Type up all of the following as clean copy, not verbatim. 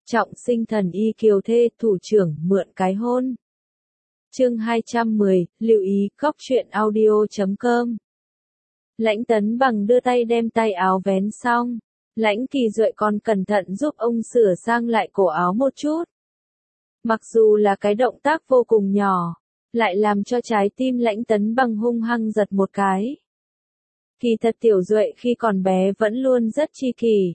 Trọng sinh thần y kiều thê, thủ trưởng mượn cái hôn. Chương 210, lưu ý, góc truyện audio.com. Lãnh Tấn Bằng đưa tay đem tay áo vén xong. Lãnh Kỳ Duệ còn cẩn thận giúp ông sửa sang lại cổ áo một chút. Mặc dù là cái động tác vô cùng nhỏ, lại làm cho trái tim Lãnh Tấn Bằng hung hăng giật một cái. Kỳ thật Tiểu Duệ khi còn bé vẫn luôn rất chi kỷ.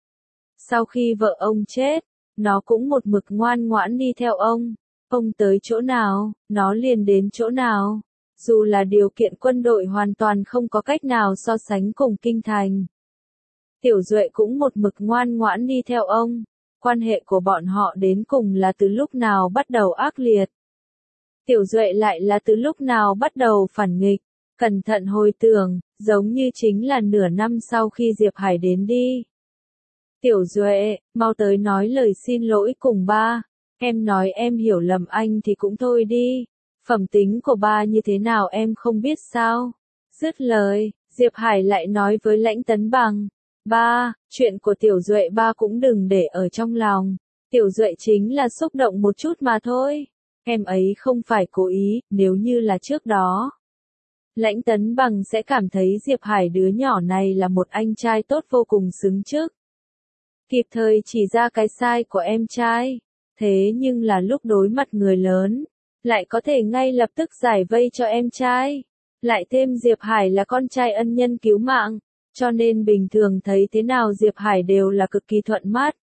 Sau khi vợ ông chết, nó cũng một mực ngoan ngoãn đi theo ông. Ông tới chỗ nào, nó liền đến chỗ nào. Dù là điều kiện quân đội hoàn toàn không có cách nào so sánh cùng kinh thành. Tiểu Duệ cũng một mực ngoan ngoãn đi theo ông. Quan hệ của bọn họ đến cùng là từ lúc nào bắt đầu ác liệt. Tiểu Duệ lại là từ lúc nào bắt đầu phản nghịch. Cẩn thận hồi tưởng, giống như chính là nửa năm sau khi Diệp Hải đến đi. Tiểu Duệ, mau tới nói lời xin lỗi cùng ba. Em nói em hiểu lầm anh thì cũng thôi đi. Phẩm tính của ba như thế nào em không biết sao? Dứt lời, Diệp Hải lại nói với Lãnh Tấn Bằng. Ba, chuyện của Tiểu Duệ ba cũng đừng để ở trong lòng. Tiểu Duệ chính là xúc động một chút mà thôi. Em ấy không phải cố ý, nếu như là trước đó. Lãnh Tấn Bằng sẽ cảm thấy Diệp Hải đứa nhỏ này là một anh trai tốt vô cùng xứng trước. Kịp thời chỉ ra cái sai của em trai. Thế nhưng là lúc đối mặt người lớn, lại có thể ngay lập tức giải vây cho em trai. Lại thêm Diệp Hải là con trai ân nhân cứu mạng, cho nên bình thường thấy thế nào Diệp Hải đều là cực kỳ thuận mắt.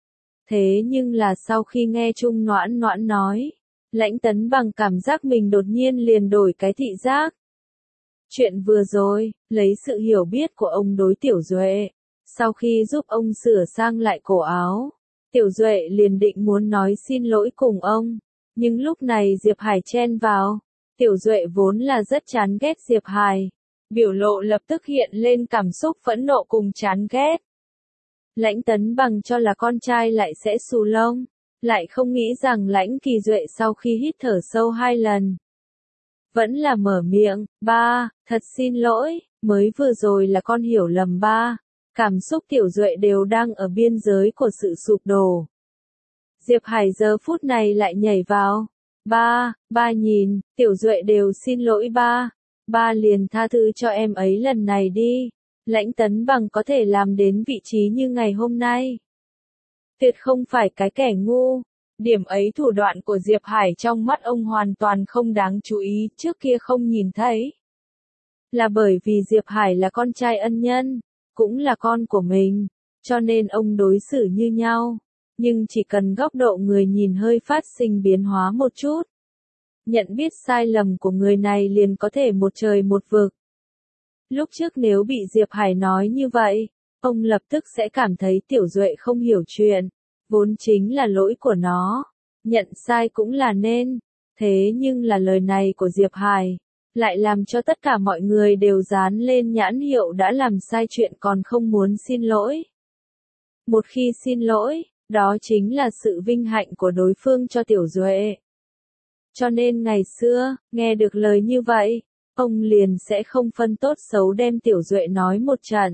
Thế nhưng là sau khi nghe Trung Noãn Noãn nói, Lãnh Tấn Bằng cảm giác mình đột nhiên liền đổi cái thị giác. Chuyện vừa rồi, lấy sự hiểu biết của ông đối Tiểu Duệ, sau khi giúp ông sửa sang lại cổ áo, Tiểu Duệ liền định muốn nói xin lỗi cùng ông, nhưng lúc này Diệp Hải chen vào. Tiểu Duệ vốn là rất chán ghét Diệp Hải, biểu lộ lập tức hiện lên cảm xúc phẫn nộ cùng chán ghét. Lãnh Tấn Bằng cho là con trai lại sẽ xù lông, lại không nghĩ rằng Lãnh Kỳ Duệ sau khi hít thở sâu 2 lần, vẫn là mở miệng. Ba, thật xin lỗi, mới vừa rồi là con hiểu lầm ba. Cảm xúc Tiểu Duệ đều đang ở biên giới của sự sụp đổ. Diệp Hải giờ phút này lại nhảy vào. Ba nhìn, Tiểu Duệ đều xin lỗi ba. Ba liền tha thứ cho em ấy lần này đi. Lãnh Tấn Bằng có thể làm đến vị trí như ngày hôm nay. Tuyệt không phải cái kẻ ngu. Điểm ấy thủ đoạn của Diệp Hải trong mắt ông hoàn toàn không đáng chú ý, trước kia không nhìn thấy. Là bởi vì Diệp Hải là con trai ân nhân, cũng là con của mình, cho nên ông đối xử như nhau. Nhưng chỉ cần góc độ người nhìn hơi phát sinh biến hóa một chút, nhận biết sai lầm của người này liền có thể một trời một vực. Lúc trước nếu bị Diệp Hải nói như vậy, ông lập tức sẽ cảm thấy Tiểu Duệ không hiểu chuyện, vốn chính là lỗi của nó, nhận sai cũng là nên. Thế nhưng là lời này của Diệp Hải lại làm cho tất cả mọi người đều dán lên nhãn hiệu đã làm sai chuyện còn không muốn xin lỗi. Một khi xin lỗi, đó chính là sự vinh hạnh của đối phương cho Tiểu Duệ. Cho nên ngày xưa, nghe được lời như vậy, ông liền sẽ không phân tốt xấu đem Tiểu Duệ nói một trận.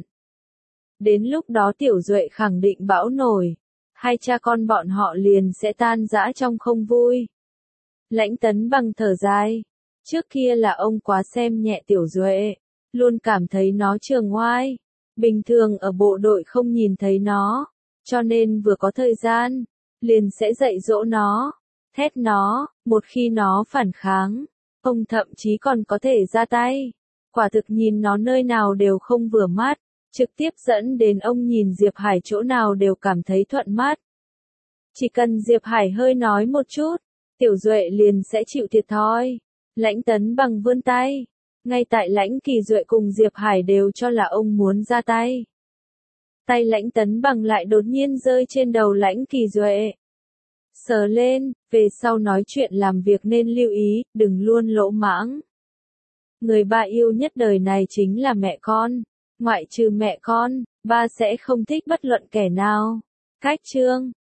Đến lúc đó Tiểu Duệ khẳng định bão nổi, hai cha con bọn họ liền sẽ tan rã trong không vui. Lãnh Tấn Bằng thở dài. Trước kia là ông quá xem nhẹ Tiểu Duệ, luôn cảm thấy nó trường oai. Bình thường ở bộ đội không nhìn thấy nó, cho nên vừa có thời gian, liền sẽ dạy dỗ nó, thét nó, một khi nó phản kháng, ông thậm chí còn có thể ra tay. Quả thực nhìn nó nơi nào đều không vừa mắt, trực tiếp dẫn đến ông nhìn Diệp Hải chỗ nào đều cảm thấy thuận mắt. Chỉ cần Diệp Hải hơi nói một chút, Tiểu Duệ liền sẽ chịu thiệt thòi. Lãnh Tấn Bằng vươn tay. Ngay tại Lãnh Kỳ Duệ cùng Diệp Hải đều cho là ông muốn ra tay. Tay Lãnh Tấn Bằng lại đột nhiên rơi trên đầu Lãnh Kỳ Duệ. Sờ lên, về sau nói chuyện làm việc nên lưu ý, đừng luôn lỗ mãng. Người ba yêu nhất đời này chính là mẹ con. Ngoại trừ mẹ con, ba sẽ không thích bất luận kẻ nào. Cách chương